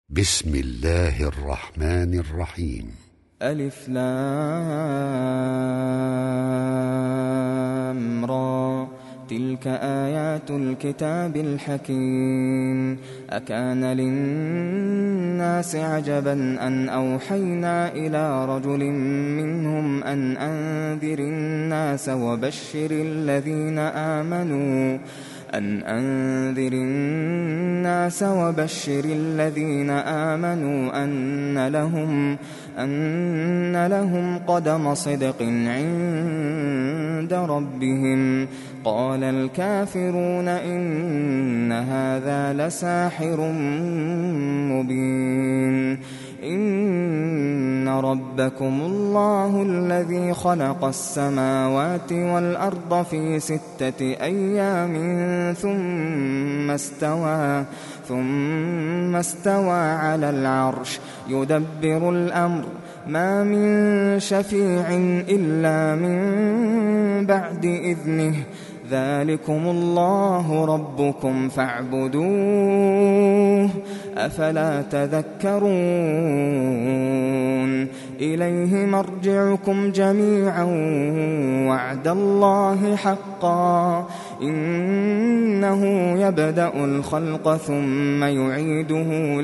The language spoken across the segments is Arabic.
بسم الله الرحمن الرحيم. ألف لام را تلك آيات الكتاب الحكيم. أكان للناس عجبا أن أوحينا إلى رجل منهم أن أنذر الناس وبشر الذين آمنوا أن لهم قدم صدق عند ربهم. قال الكافرون إن هذا لساحر مبين. إن ربكم الله الذي خلق السماوات والأرض في 6 أيام ثم استوى على العرش يدبر الأمر ما من شفيع إلا من بعد إذنه. ذلكم الله ربكم فاعبدوه أفلا تذكرون. إليه مرجعكم جميعا وعد الله حقا إنه يبدأ الخلق ثم يعيده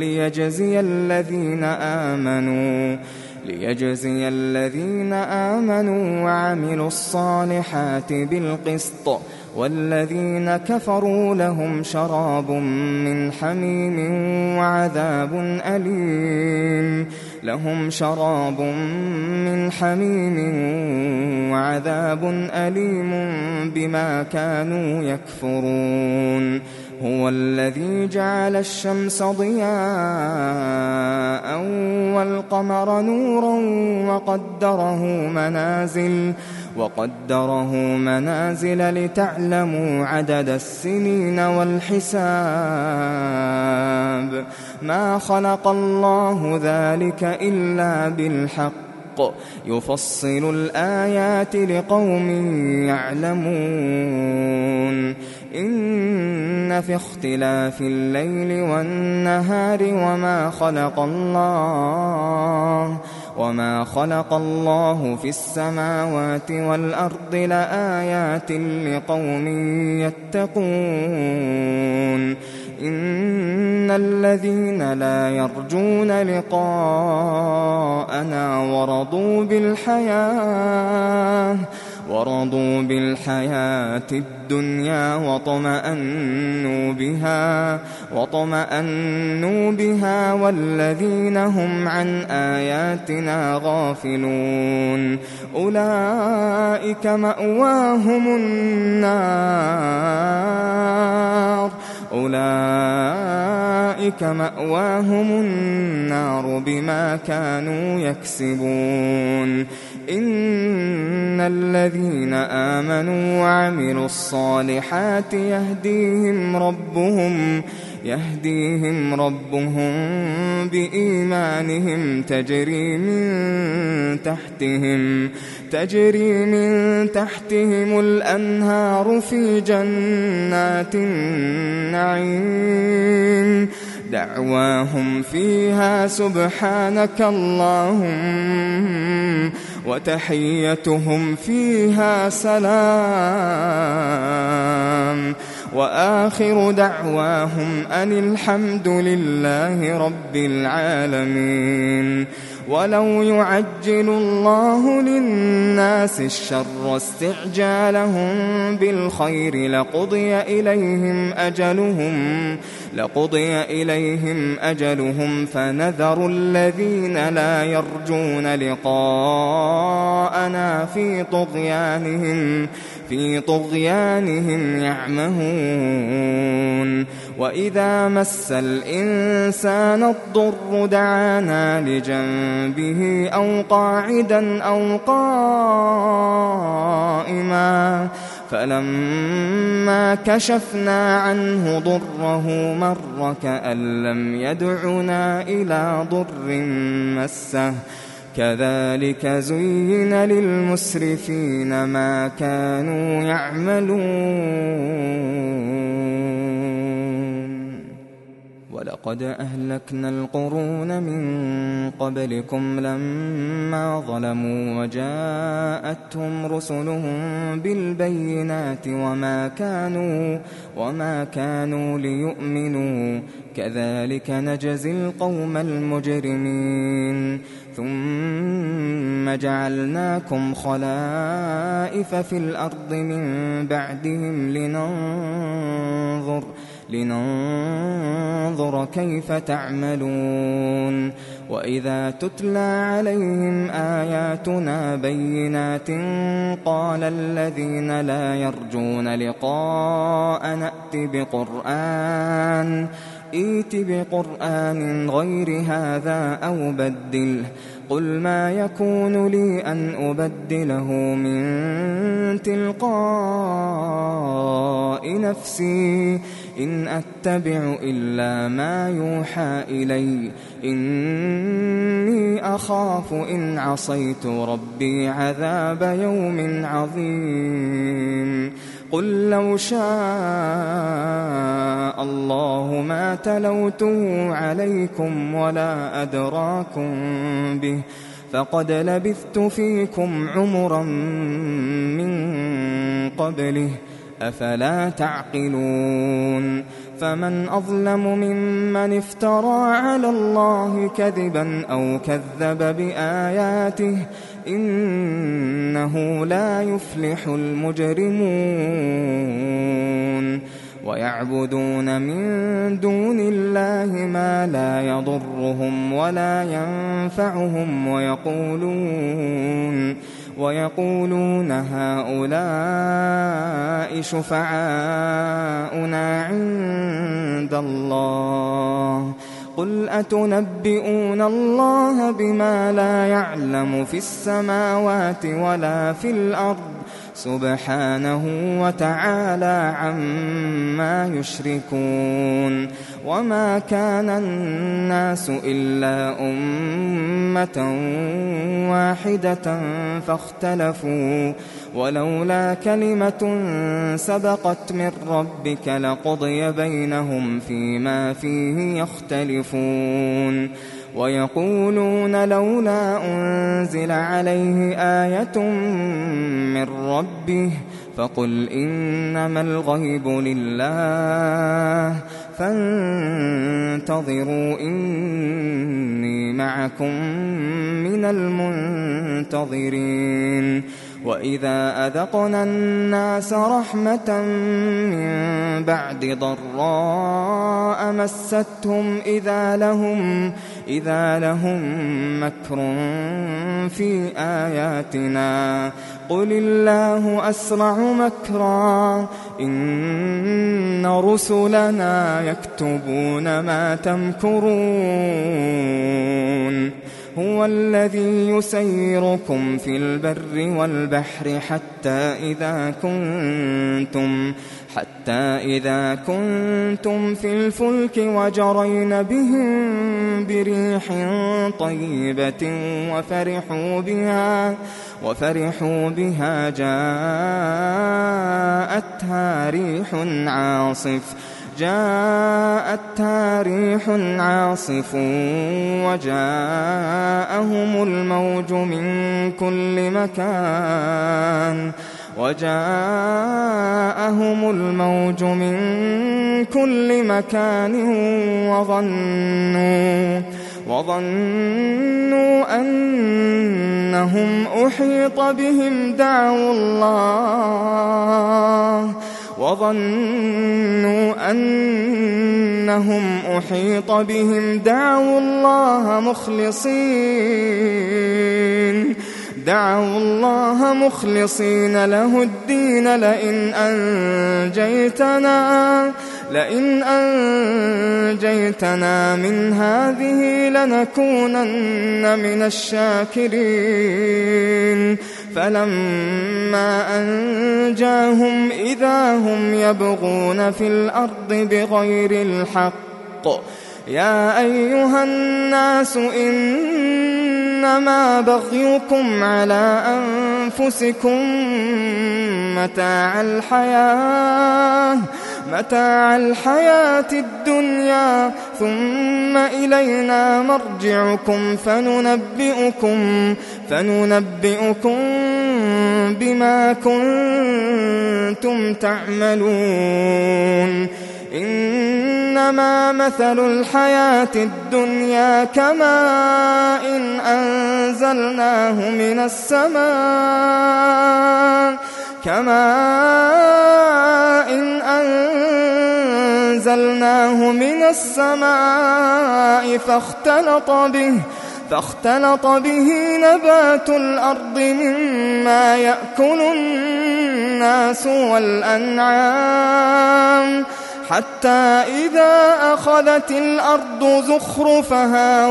ليجزي الذين آمنوا وعملوا الصالحات بالقسط والذين كفروا لهم شراب من حميم وعذاب أليم بما كانوا يكفرون. هو الذي جعل الشمس ضياء والقمر نورا وقدره منازل لتعلموا عدد السنين والحساب. ما خلق الله ذلك إلا بالحق يفصل الآيات لقوم يعلمون. إن في اختلاف الليل والنهار وما خلق الله في السماوات والأرض لآيات لقوم يتقون. إن الذين لا يرجون لقاءنا ورضوا بالحياة الدنيا واطمأنوا بها والذين هم عن آياتنا غافلون أولئك مأواهم النار بما كانوا يكسبون. إن الذين آمنوا وعملوا الصالحات يهديهم ربهم بإيمانهم تجري من تحتهم الأنهار في جنات النعيم. دعواهم فيها سبحانك اللهم وتحيتهم فيها سلام وآخر دعواهم أن الحمد لله رب العالمين. ولو يعجل الله للناس الشر استعجالهم بالخير لقضي إليهم أجلهم فنذر الذين لا يرجون لقاءنا في طغيانهم يعمهون. وإذا مس الإنسان الضر دعانا لجنبه أو قاعدا أو قائما فلما كشفنا عنه ضره مر كأن لم يدعنا إلى ضر مسه. كذلك زين للمسرفين ما كانوا يعملون. ولقد أهلكنا القرون من قبلكم لما ظلموا وجاءتهم رسلهم بالبينات وما كانوا ليؤمنوا كذلك نجزي القوم المجرمين ثم جعلناكم خلائف في الأرض من بعدهم لننظر كيف تعملون وإذا تتلى عليهم آياتنا بينات قال الذين لا يرجون لقاء ائت بقرآن غير هذا أو بدله قل ما يكون لي أن أبدله من تلقاء نفسي إن أتبع إلا ما يوحى إلي إني أخاف إن عصيت ربي عذاب يوم عظيم قل لو شاء الله ما تلوته عليكم ولا أدراكم به فقد لبثت فيكم عمرا من قبله أفلا تعقلون فمن أظلم ممن افترى على الله كذبا أو كذب بآياته إنه لا يفلح المجرمون ويعبدون من دون الله ما لا يضرهم ولا ينفعهم ويقولون هؤلاء شفعاؤنا عند الله قل أتنبئون الله بما لا يعلم في السماوات ولا في الأرض سبحانه وتعالى عما يشركون وما كان الناس إلا أمة واحدة فاختلفوا ولولا كلمة سبقت من ربك لقضي بينهم فيما فيه يختلفون ويقولون لولا أنزل عليه آية من ربه فقل إنما الغيب لله فانتظروا إني معكم من المنتظرين وإذا أذقنا الناس رحمة من بعد ضراء مستهم إذا لهم مكر في آياتنا قل الله أسرع مكرا إن رسلنا يكتبون ما تمكرون هو الذي يسيركم في البر والبحر حتى إذا كنتم في الفلك وجرين بهم بريح طيبة وفرحوا بها جاءتها ريح عاصف وجاءهم الموج من كل مكان وظنوا أنهم أحيط بهم دعوا الله مخلصين له الدين لئن أنجيتنا من هذه لنكونن من الشاكرين فلما أنجاهم إذا هم يبغون في الأرض بغير الحق يا أيها الناس إنما بغيكم على متاع الحياة الدنيا ثم إلينا مرجعكم فننبئكم بما كنتم تعملون إنما مثل الحياة الدنيا كماء أنزلناه من السماء فاختلط به نبات الأرض مما يأكل الناس والأنعام حتى إذا أخذت الأرض زخرفها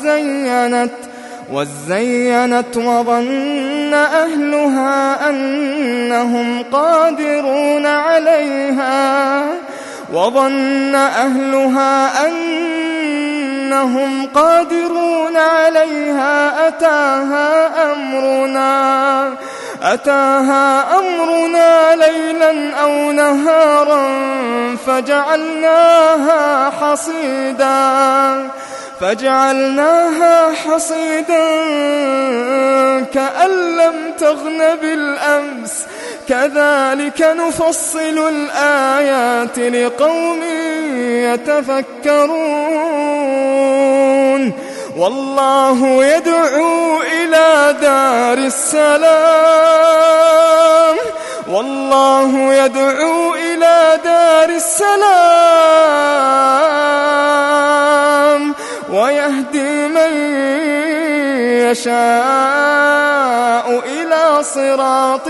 وزينت وظن أهلها أنهم قادرون عليها أتاها أمرنا ليلا أو نهارا فجعلناها حصيدا كأن لم تغن بالأمس كذلك نفصل الآيات لقوم يتفكرون والله يدعو إلى دار السلام ويهدي من يشاء إلى صراط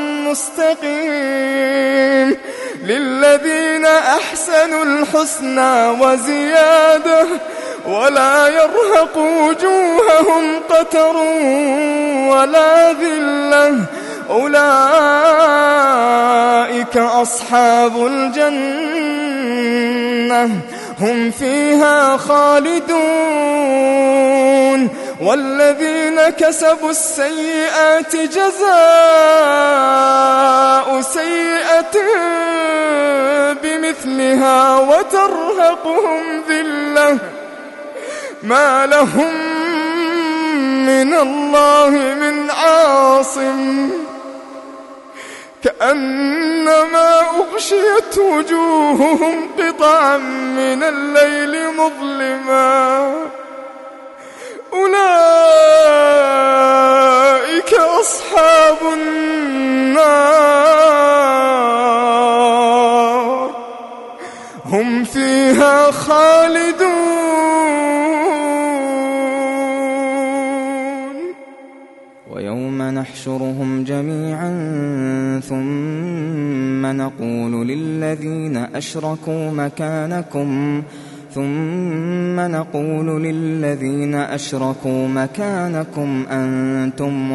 مستقيم للذين أحسنوا الحسنى وزيادة ولا يرهق وجوههم قتر ولا ذلة أولئك أصحاب الجنة هم فيها خالدون والذين كسبوا السيئات جزاء سيئة بمثلها وترهقهم ذلة ما لهم من الله من عاصم كأنما أغشيت وجوههم قطعا من الليل مظلما أولئك أصحاب النار هم فيها خالدون ويوم نحشرهم جميعا ثم نقول للذين أشركوا مكانكم أنتم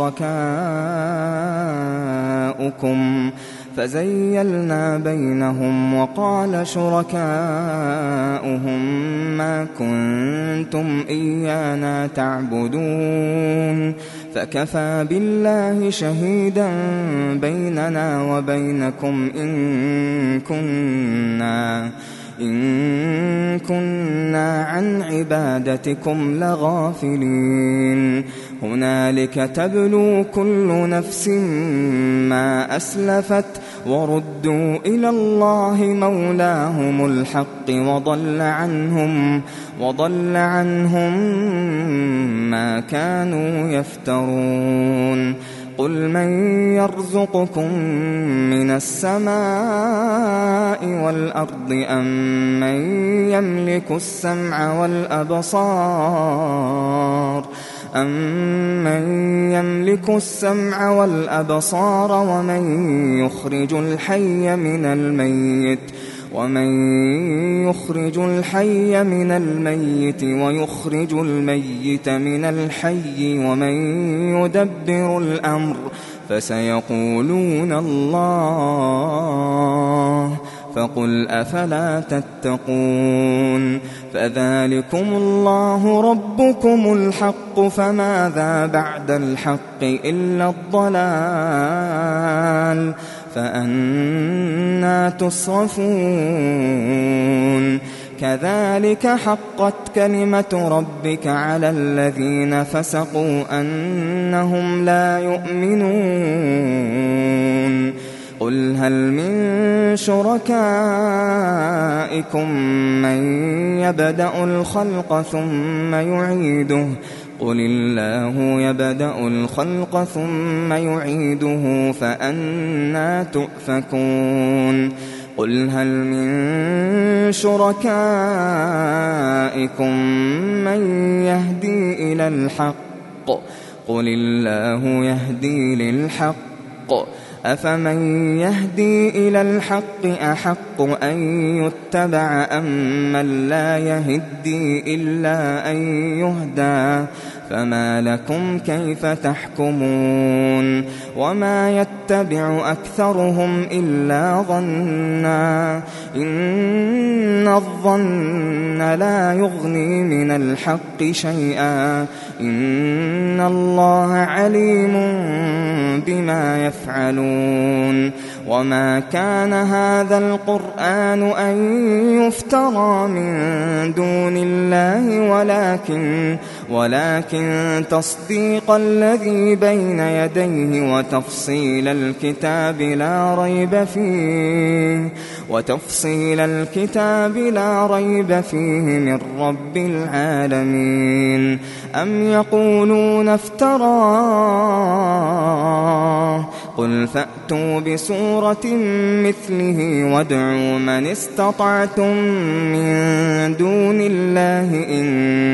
وشركاؤكم فزيلنا بينهم وقال شركاؤهم ما كنتم إيانا تعبدون فكفى بالله شهيدا بيننا وبينكم إن كنا عن عبادتكم لغافلين هنالك تبلو كل نفس ما أسلفت وردوا إلى الله مولاهم الحق وضل عنهم ما كانوا يفترون قل من يرزقكم من السماء والأرض أم من يملك السمع والأبصار ومن يخرج الحي من الميت ويخرج الميت من الحي ومن يدبر الأمر فسيقولون الله فقل أفلا تتقون فذلكم الله ربكم الحق فماذا بعد الحق إلا الضلال فأنى تصرفون كذلك حقت كلمة ربك على الذين فسقوا أنهم لا يؤمنون قل هل من شركائكم من يبدأ الخلق ثم يعيده قل الله يبدأ الخلق ثم يعيده فأنى تؤفكون قل هل من شركائكم من يهدي إلى الحق قل الله يهدي للحق أفمن يهدي إلى الحق أحق أن يتبع أم من لا يهدي إلا أن يهدى فما لكم كيف تحكمون وما يتبع أكثرهم إلا ظنا إن الظن لا يغني من الحق شيئا إن الله عليم بما يفعلون وما كان هذا القرآن أن يفترى من دون الله ولكن تصديق الذي بين يديه وتفصيل الكتاب لا ريب فيه من رب العالمين أم يقولون افتراه قل فأتوا بسورة مثله وادعوا من استطعتم من دون الله إن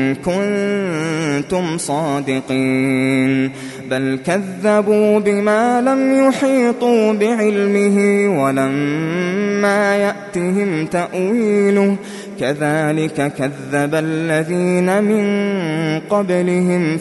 كنتم صادقين بل كذبوا بما لم يحيطوا بعلمه ولما يأتهم تأويله كذلك كذب الذين من قبلهم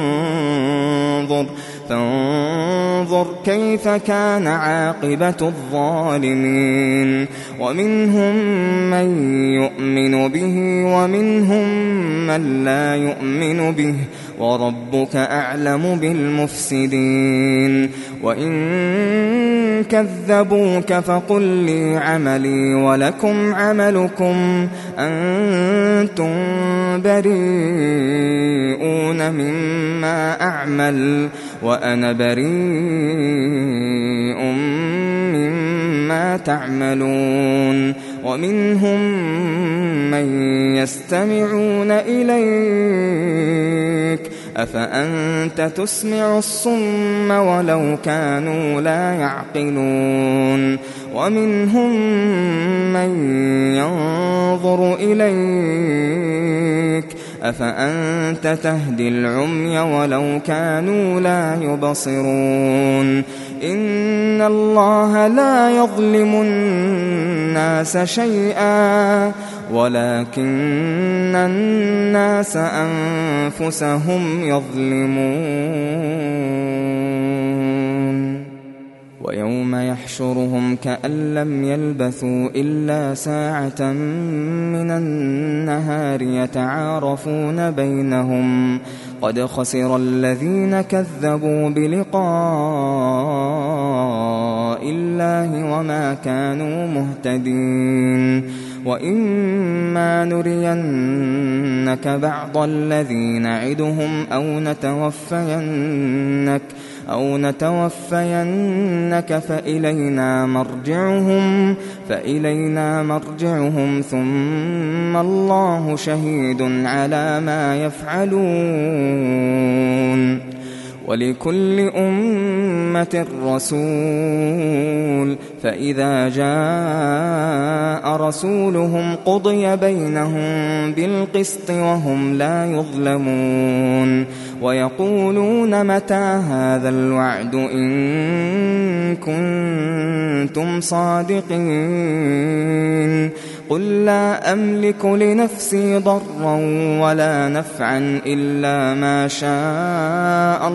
فانظر كيف كان عاقبة الظالمين ومنهم من يؤمن به ومنهم من لا يؤمن به وربك أعلم بالمفسدين وإن كذبوك فقل لي عملي ولكم عملكم أنتم بريئون مما أعمل وأنا بريء مما تعملون ومنهم من يستمعون إليك أفأنت تسمع الصم ولو كانوا لا يعقلون ومنهم من ينظر إليك أفأنت تهدي العمي ولو كانوا لا يبصرون إن الله لا يظلم الناس شيئا ولكن الناس أنفسهم يظلمون ويوم يحشرهم كأن لم يلبثوا إلا ساعة من النهار يتعارفون بينهم قد خسر الذين كذبوا بلقاء الله وما كانوا مهتدين وإما نرينك بعض الذي نعدهم أو نتوفينك فإلينا مرجعهم ثم الله شهيد على ما يفعلون ولكل أمة رسول فإذا جاء رسولهم قضي بينهم بالقسط وهم لا يظلمون ويقولون متى هذا الوعد إن كنتم صادقين قل لا أملك لنفسي ضرا ولا نفعا إلا ما شاء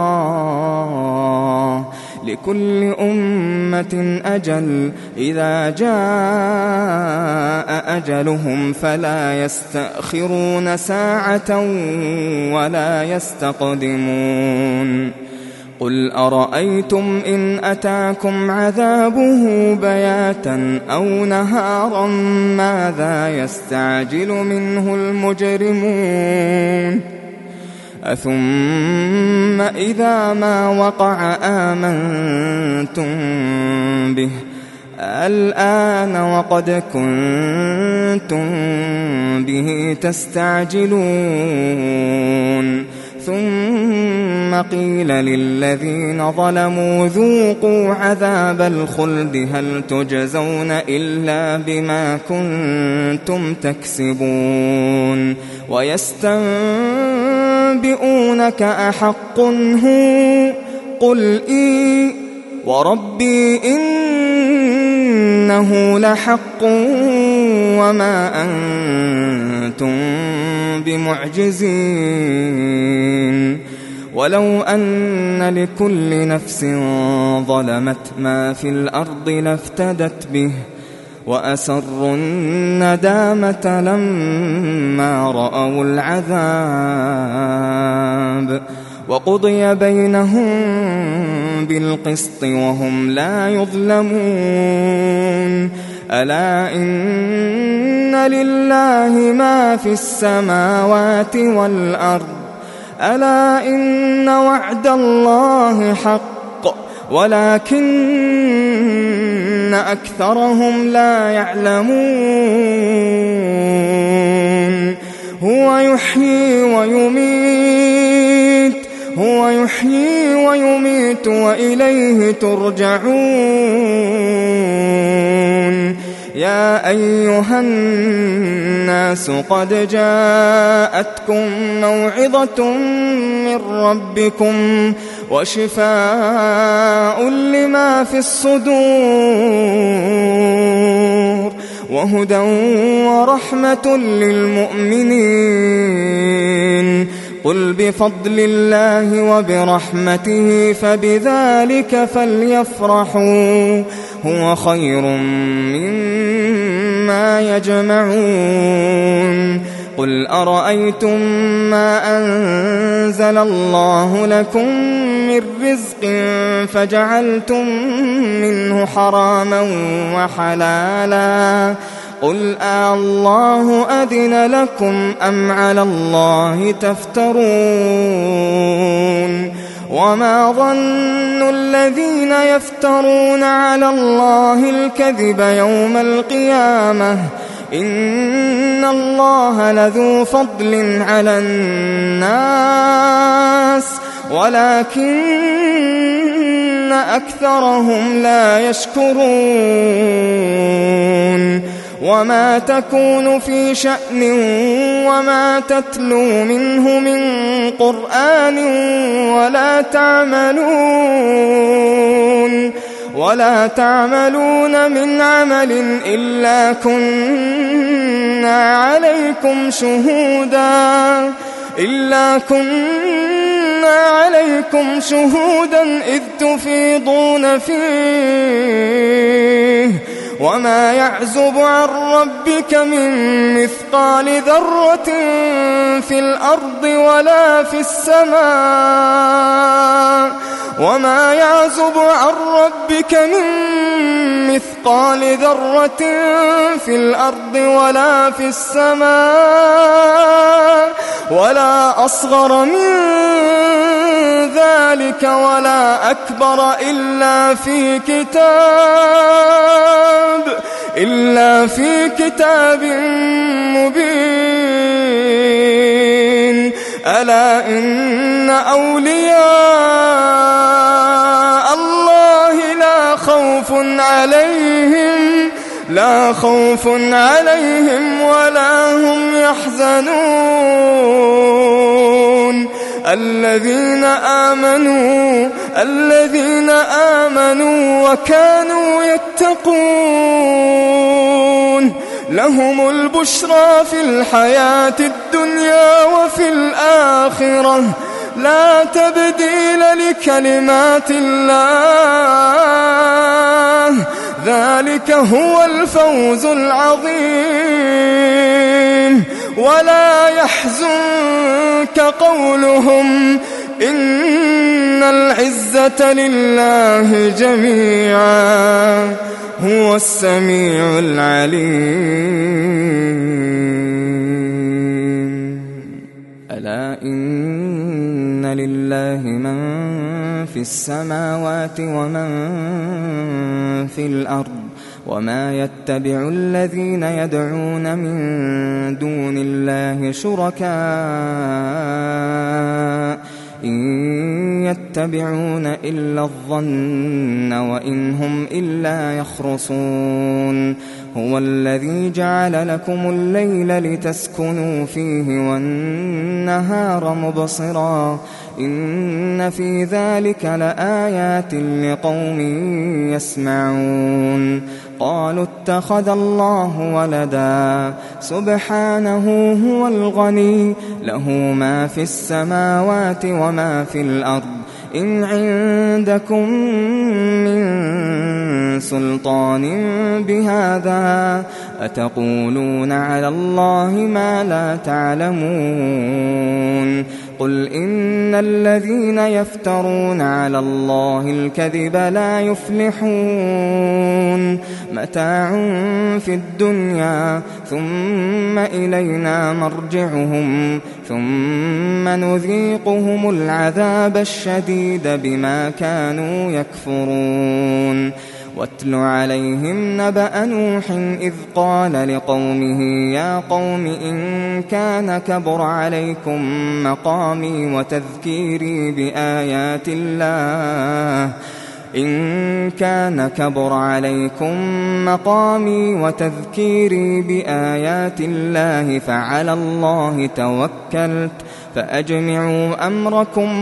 الله لكل أمة أجل إذا جاء أجلهم فلا يستأخرون ساعة ولا يستقدمون قل أرأيتم إن أتاكم عذابه بياتا أو نهارا ماذا يستعجل منه المجرمون أثم إذا ما وقع آمنتم به الآن وقد كنتم به تستعجلون ثم قيل للذين ظلموا ذوقوا عذاب الخلد هل تجزون إلا بما كنتم تكسبون ويستنبئونك أحق هو قل إي وربي إنه لحق وما أنتم بمعجزين ولو أن لكل نفس ظلمت ما في الأرض لافتدت به وأسروا الندامة لما رأوا العذاب وقضي بينهم بالقسط وهم لا يظلمون ألا إن لله ما في السماوات والأرض ألا إن وعد الله حق ولكن أكثرهم لا يعلمون هو يحيي ويميت وإليه ترجعون يا أيها الناس قد جاءتكم موعظة من ربكم وشفاء لما في الصدور وهدى ورحمة للمؤمنين قل بفضل الله وبرحمته فبذلك فليفرحوا هو خير مما يجمعون قل أرأيتم ما أنزل الله لكم من رزق فجعلتم منه حراما وحلالا قل الله أذن لكم أم على الله تفترون وما ظن الذين يفترون على الله الكذب يوم القيامة إن الله لذو فضل على الناس ولكن أكثرهم لا يشكرون وما تكون في شأن وما تتلو منه من قرآن ولا تعملون من عمل إلا كنا عليكم شهودا إذ تفيضون فيه وما يعزب عن ربك من مثقال ذرة في الأرض ولا في السماء وما يعزب عن ربك من مثقال ذرة في الأرض ولا في السماء ولا أصغر من ذلك ولا أكبر إلا في كتاب مبين ألا إن أولياء الله لا خوف عليهم ولا هم يحزنون الذين آمنوا وكانوا يتقون لهم البشرى في الحياة الدنيا وفي الآخرة لا تبديل لكلمات الله ذلك هو الفوز العظيم ولا يحزنك قولهم إن العزة لله جميعا هو السميع العليم. ألا إن لله من في السماوات ومن في الأرض وما يتبع الذين يدعون من دون الله شركاء إن يتبعون إلا الظن وإن هم إلا يخرصون. هو الذي جعل لكم الليل لتسكنوا فيه والنهار مبصرا إن في ذلك لآيات لقوم يسمعون. قالوا اتخذ الله ولدا سبحانه هو الغني له ما في السماوات وما في الأرض إن عندكم من سلطان بهذا أتقولون على الله ما لا تعلمون. قل إن الذين يفترون على الله الكذب لا يفلحون. متاع في الدنيا ثم إلينا مرجعهم ثم نذيقهم العذاب الشديد بما كانوا يكفرون. واتل عليهم نبأ نوح إذ قال لقومه يا قوم إن كان كبر عليكم مقامي وتذكيري بآيات الله فعلى الله توكلت فأجمعوا أمركم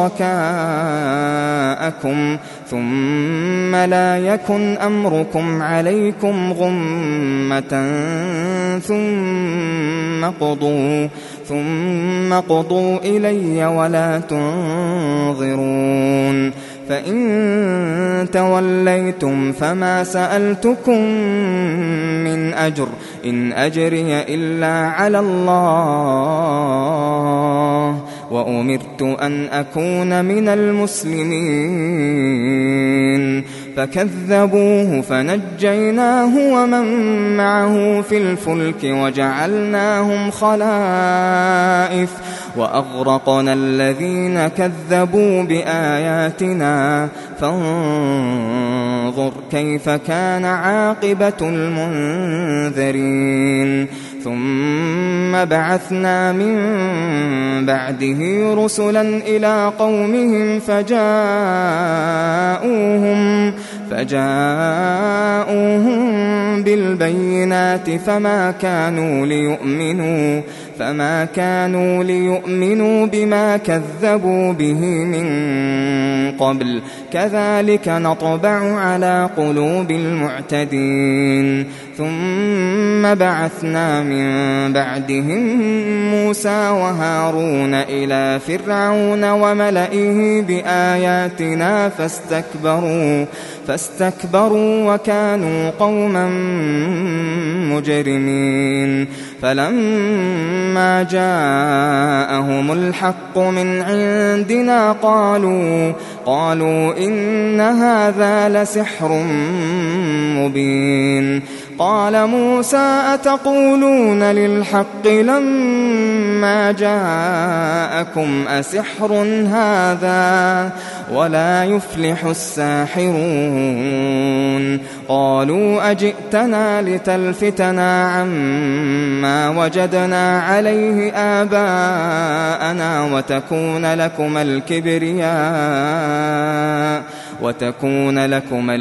وشركاءكم ثم لا يكن أمركم عليكم غمة ثم قضوا إلي ولا تنظرون. فإن توليتم فما سألتكم من أجر إن أجري إلا على الله وأمرت أن أكون من المسلمين. فكذبوه فنجيناه ومن معه في الفلك وجعلناهم خلائف وأغرقنا الذين كذبوا بآياتنا فانظر كيف كان عاقبة المنذرين. ثم بعثنا من بعده رسلا إلى قومهم فجاءوهم بالبينات فما كانوا ليؤمنوا بما كذبوا به من قبل كذلك نطبع على قلوب المعتدين. ثم بعثنا من بعدهم موسى وهارون إلى فرعون وملئه بآياتنا فاستكبروا وكانوا قوما مجرمين. فلما جاءهم الحق من عندنا قالوا إن هذا لسحر مبين. قال موسى أتقولون للحق لما جاءكم أسحر هذا ولا يفلح الساحرون. قالوا أجئتنا لتلفتنا عما وجدنا عليه آباءنا وتكون لكم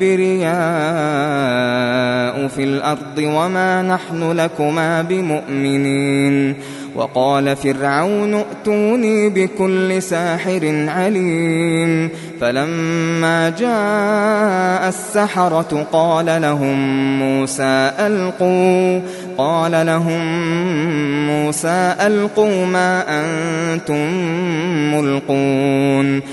الكبرياء في الأرض وما نحن لكما بمؤمنين. وقال فرعون ائتوني بكل ساحر عليم. فلما جاء السحرة قال لهم موسى ألقوا ما أنتم ملقون.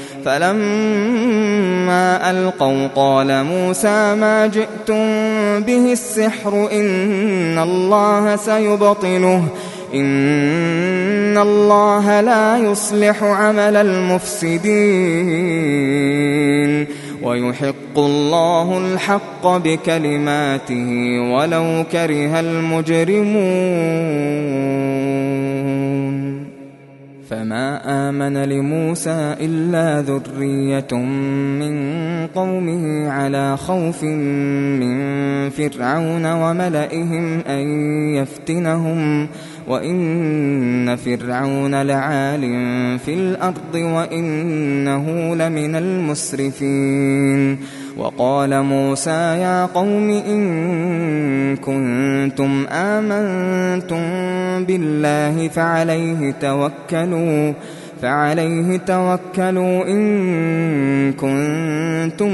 فلما ألقوا قال موسى ما جئتم به السحر إن الله إن الله لا يصلح عمل المفسدين ويحق الله الحق بكلماته ولو كره المجرمون فما آمن لموسى إلا ذرية من قومه على خوف من فرعون وملئهم أن يفتنهم وإن فرعون لعال في الأرض وإنه لمن المسرفين وقال موسى يا قوم إن كنتم آمنتم بالله فعليه توكلوا إن كنتم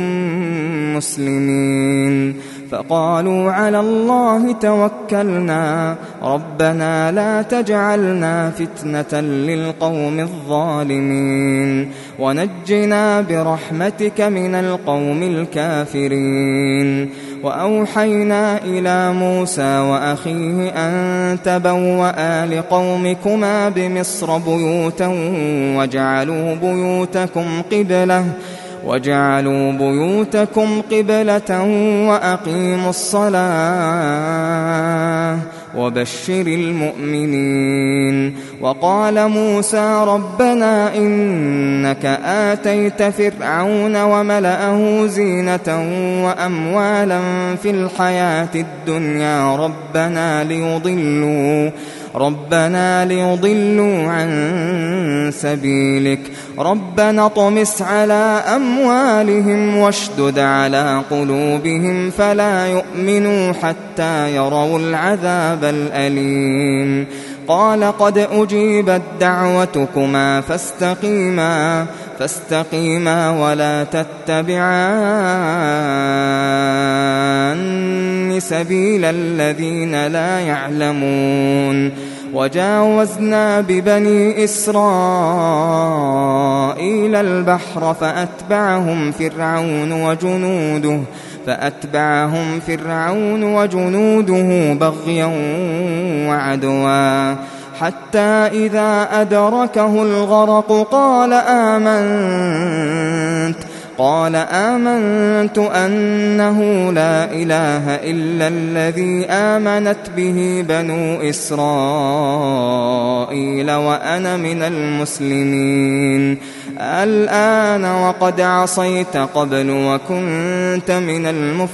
مسلمين فقالوا على الله توكلنا ربنا لا تجعلنا فتنة للقوم الظالمين ونجنا برحمتك من القوم الكافرين وأوحينا إلى موسى وأخيه أن تبوأ لقومكما بمصر بيوتا وجعلوا بيوتكم قبلة وأقيموا الصلاة وبشر المؤمنين وقال موسى ربنا إنك آتيت فرعون وملأه زينة وأموالا في الحياة الدنيا ربنا ليضلوا عن سبيلك ربنا اطمس على أموالهم واشدد على قلوبهم فلا يؤمنوا حتى يروا العذاب الأليم قال قد أجيبت دعوتكما فاستقيما ولا تتبعان سبيل الذين لا يعلمون وجاوزنا ببني إسرائيل البحر فأتبعهم فرعون وجنوده بغيا وعدوا حتى إذا أدركه الغرق قال آمنت أنه لا إله إلا الذي آمنت به بنو إسرائيل وأنا من المسلمين الآن وقد عصيت قبل وكنت من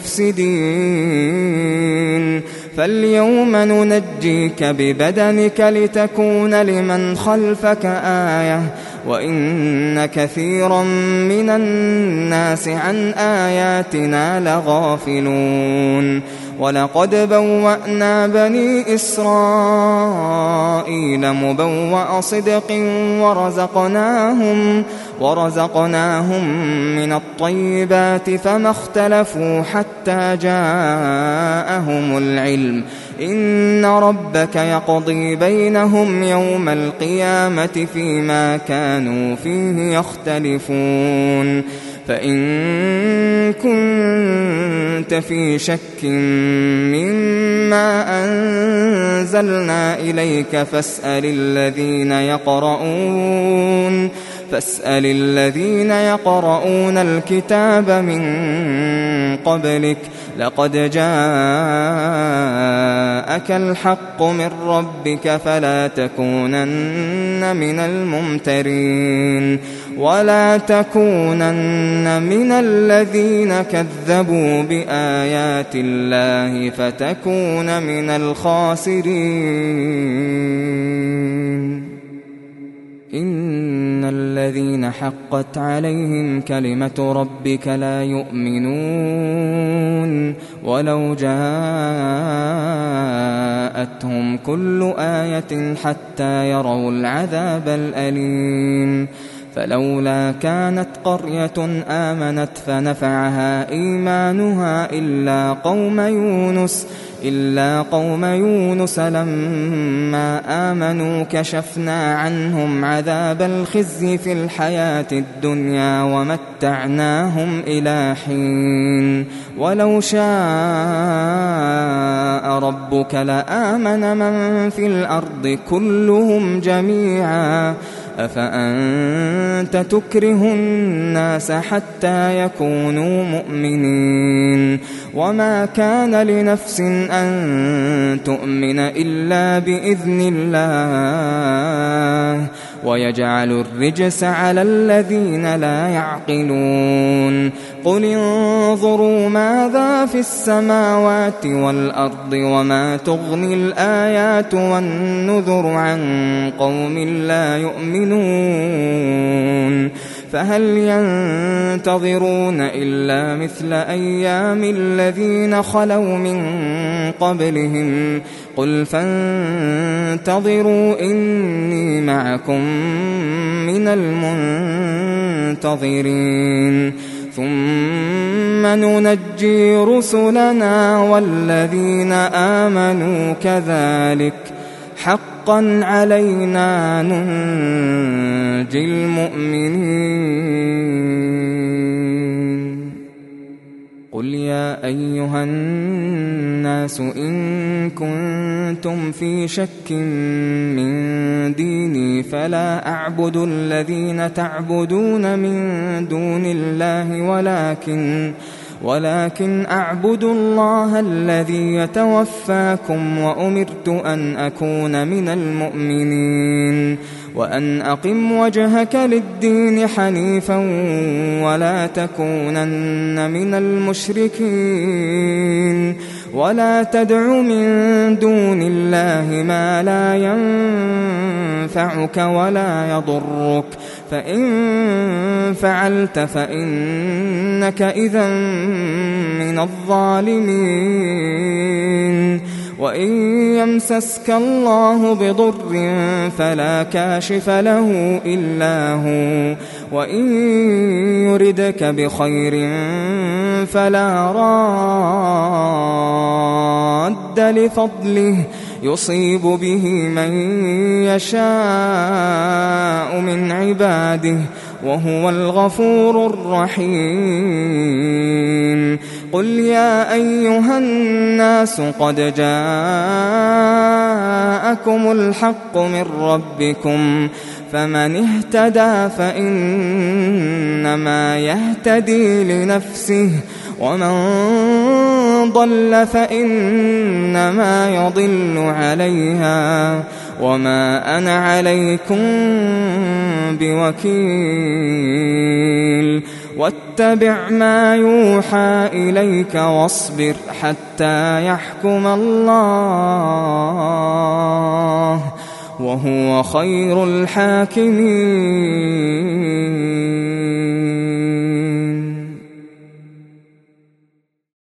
المفسدين فاليوم ننجيك ببدنك لتكون لمن خلفك آية وإن كثيرا من الناس عن آياتنا لغافلون ولقد بوأنا بني إسرائيل مبوأ صدق ورزقناهم من الطيبات فما اختلفوا حتى جاءهم العلم إن ربك يقضي بينهم يوم القيامة فيما كانوا فيه يختلفون فإن كنت في شك مما أنزلنا إليك فاسأل الذين يقرؤون الكتاب من قبلك لقد جاءك الحق من ربك فلا تكونن من الممترين ولا تكونن من الذين كذبوا بآيات الله فتكون من الخاسرين إن الذين حقت عليهم كلمة ربك لا يؤمنون ولو جاءتهم كل آية حتى يروا العذاب الأليم فلولا كانت قرية آمنت فنفعها إيمانها إلا قوم يونس لما آمنوا كشفنا عنهم عذاب الخزي في الحياة الدنيا ومتعناهم إلى حين ولو شاء ربك لآمن من في الأرض كلهم جميعا أفأنت تكره الناس حتى يكونوا مؤمنين وما كان لنفس أن تؤمن إلا بإذن الله ويجعل الرجس على الذين لا يعقلون قل انظروا ماذا في السماوات والأرض وما تغني الآيات والنذر عن قوم لا يؤمنون فهل ينتظرون إلا مثل أيام الذين خلوا من قبلهم قل فانتظروا إني معكم من المنتظرين ثم ننجي رسلنا والذين آمنوا كذلك حقا علينا ننجي المؤمنين قل يا أيها الناس إن كنتم في شك من ديني فلا أعبد الذين تعبدون من دون الله ولكن أعبد الله الذي يتوفاكم وأمرت أن أكون من المؤمنين وأن أقم وجهك للدين حنيفا ولا تكونن من المشركين ولا تدع من دون الله ما لا ينفعك ولا يضرك فإن فعلت فإنك إذا من الظالمين وإن يمسسك الله بضر فلا كاشف له إلا هو وإن يردك بخير فلا راد لفضله يصيب به من يشاء من عباده وهو الغفور الرحيم قل يا أيها الناس قد جاءكم الحق من ربكم فمن اهتدى فإنما يهتدي لنفسه ومن ضل فإنما يضل عليها وما أنا عليكم بوكيل واتبع ما يوحى إليك واصبر حتى يحكم الله وهو خير الحاكمين